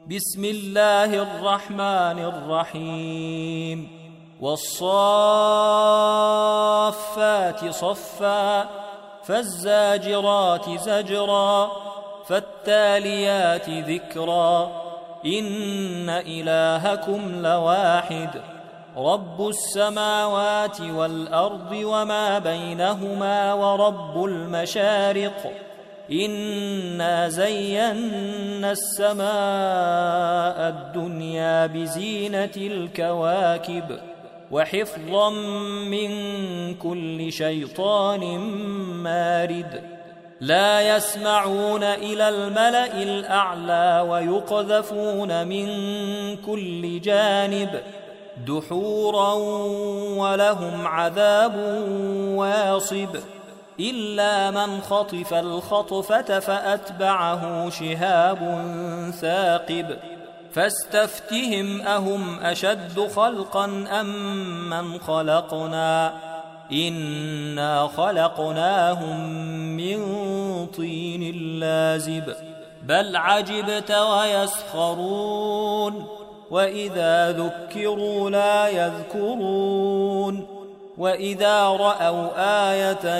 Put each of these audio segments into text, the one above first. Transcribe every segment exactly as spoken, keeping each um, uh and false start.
بسم الله الرحمن الرحيم والصافات صفا فالزاجرات زجرا فالتاليات ذكرا إن إلهكم لواحد رب السماوات والأرض وما بينهما ورب المشارق إنا زينا السماء الدنيا بزينة الكواكب وحفظا من كل شيطان مارد لا يسمعون إلى الملأ الأعلى ويقذفون من كل جانب دحورا ولهم عذاب واصب إلا من خطف الخطفة فأتبعه شهاب ثاقب فاستفتهم أهم أشد خلقا أم من خلقنا إنا خلقناهم من طين لازب بل عجبت ويسخرون وإذا ذكروا لا يذكرون وإذا رأوا آية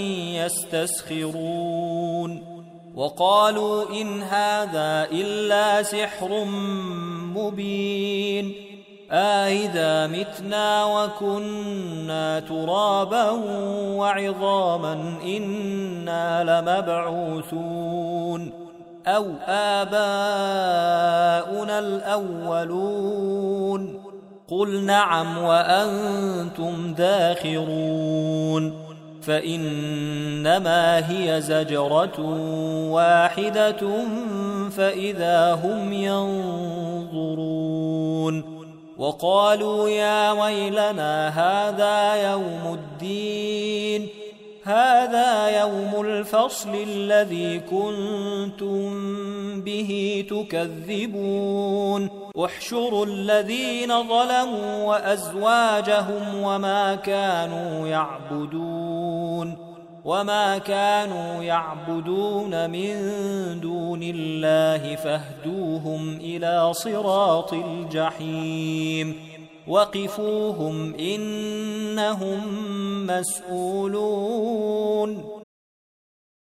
يستسخرون وقالوا إن هذا إلا سحر مبين أإذا متنا وكنا ترابا وعظاما إنا لمبعوثون أو آباؤنا الأولون قل نعم وأنتم داخرون فإنما هي زجرة واحدة فإذا هم ينظرون وقالوا يا ويلنا هذا يوم الدين هذا يوم الفصل الذي كنتم به تكذبون احشروا الذين ظلموا وأزواجهم وما كانوا يعبدون وما كانوا يعبدون من دون الله فاهدوهم إلى صراط الجحيم وقفوهم إنهم مسؤولون